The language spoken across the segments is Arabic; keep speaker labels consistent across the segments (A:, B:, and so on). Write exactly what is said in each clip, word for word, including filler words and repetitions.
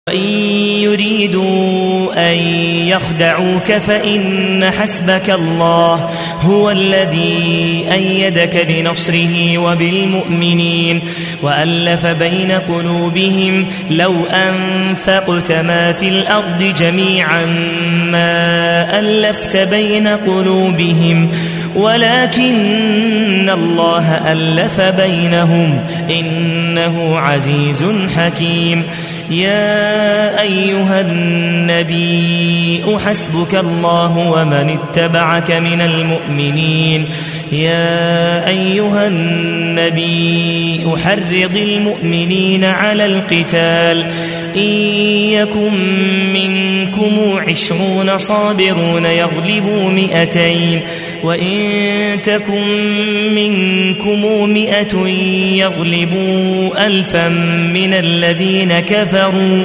A: وإن يريدوا أن يخدعوك فإن حسبك الله هو الذي أيدك بنصره وبالمؤمنين وألف بين قلوبهم لو أنفقت ما في الأرض جميعا ما ألفت بين قلوبهم ولكن الله ألف بينهم إنه عزيز حكيم. يا أيها النبي حسبك الله ومن اتبعك من المؤمنين. يا أيها النبي حرض المؤمنين على القتال إن يكن منكم عشرون صابرون يغلبوا مئتين وإن تكن منكم مئة يغلبوا ألفا من الذين كفروا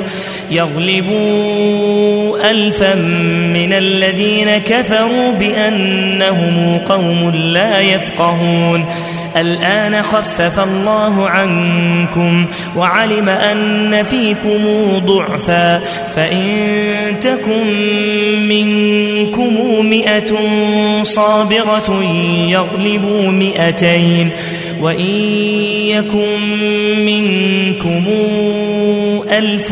A: يغلبوا ألفا من الذين كفروا بأنهم قوم لا يفقهون. الآن خفف الله عنكم وعلم أن فيكم ضعفا فإن تكن منكم مئة صابرة يغلبوا مئتين وإن يكن منكم ألف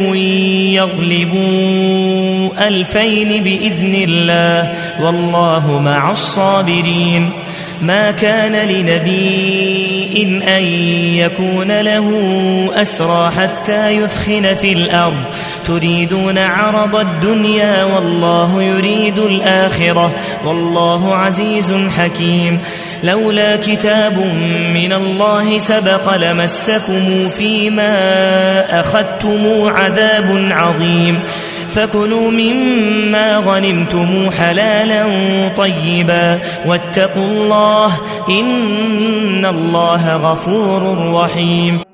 A: يغلبوا ألفين بإذن الله والله مع الصابرين. ما كان لنبي إن أن يكون له أسرى حتى يثخن في الأرض تريدون عرض الدنيا والله يريد الآخرة والله عزيز حكيم. لولا كتاب من الله سبق لمسكم فيما أخذتم عذاب عظيم فكلوا مما غنمتم حلالا طيبا واتقوا الله إن الله غفور رحيم.